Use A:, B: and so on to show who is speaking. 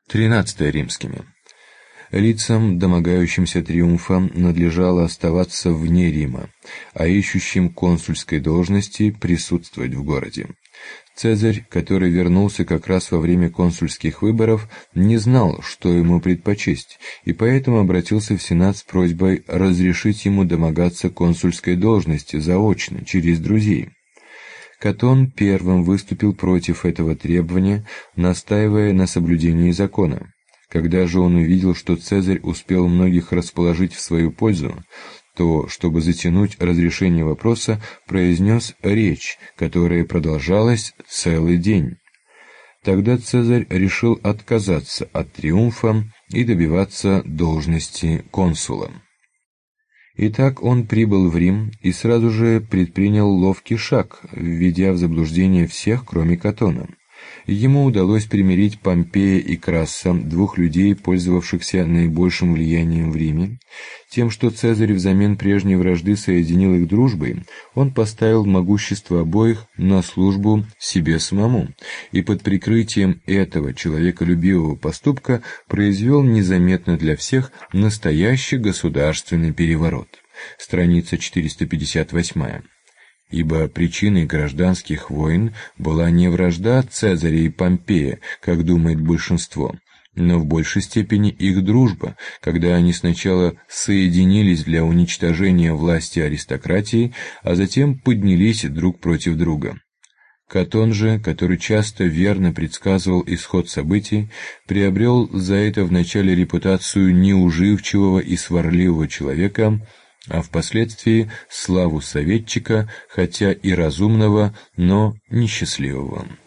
A: 13 римскими. Лицам, домогающимся триумфа, надлежало оставаться вне Рима, а ищущим консульской должности присутствовать в городе. Цезарь, который вернулся как раз во время консульских выборов, не знал, что ему предпочесть, и поэтому обратился в Сенат с просьбой разрешить ему домогаться консульской должности заочно, через друзей. Катон первым выступил против этого требования, настаивая на соблюдении закона. Когда же он увидел, что Цезарь успел многих расположить в свою пользу, то, чтобы затянуть разрешение вопроса, произнес речь, которая продолжалась целый день. Тогда Цезарь решил отказаться от триумфа и добиваться должности консула. Итак, он прибыл в Рим и сразу же предпринял ловкий шаг, введя в заблуждение всех, кроме Катона. Ему удалось примирить Помпея и Красса, двух людей, пользовавшихся наибольшим влиянием в Риме. Тем, что Цезарь взамен прежней вражды соединил их дружбой, он поставил могущество обоих на службу себе самому, и под прикрытием этого человеколюбивого поступка произвел незаметно для всех настоящий государственный переворот. Страница 458. Ибо причиной гражданских войн была не вражда Цезаря и Помпея, как думает большинство, но в большей степени их дружба, когда они сначала соединились для уничтожения власти аристократии, а затем поднялись друг против друга. Катон же, который часто верно предсказывал исход событий, приобрел за это вначале репутацию неуживчивого и сварливого человека, а впоследствии славу советчика, хотя и разумного, но несчастливого.